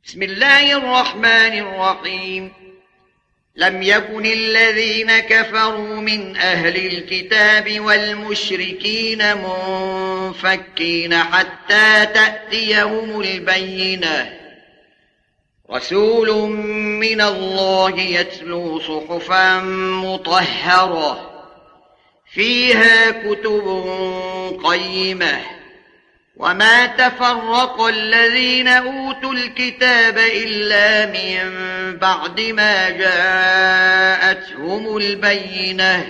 بسم الله الرحمن الرحيم. لم يكن الذين كفروا من أهل الكتاب والمشركين منفكين حتى تأتيهم البينة، رسول من الله يتلو صحفا مطهرة فيها كتب قيمة، وما تفرق الذين أوتوا الكتاب إلا من بعد ما جاءتهم البينة،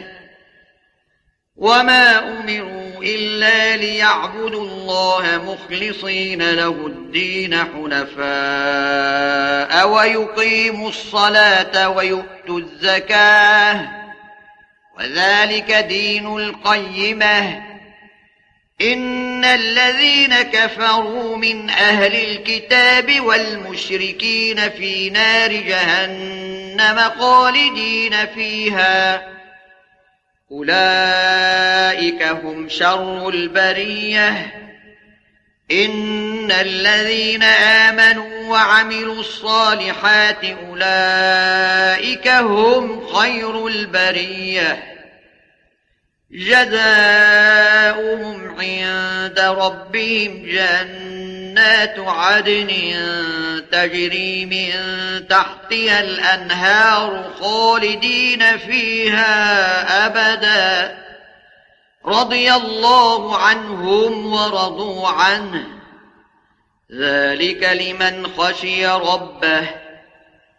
وما أمروا إلا ليعبدوا الله مخلصين له الدين حنفاء ويقيموا الصلاة ويؤتوا الزكاة، وذلك دين القيمة. إن الذين كفروا من أهل الكتاب والمشركين في نار جهنم خالدين فيها، أولئك هم شر البرية. إن الذين آمنوا وعملوا الصالحات أولئك هم خير البرية، جزاؤهم عند ربهم جنات عدن تجري من تحتها الأنهار خالدين فيها أبدا، رضي الله عنهم ورضوا عنه، ذلك لمن خشي ربه.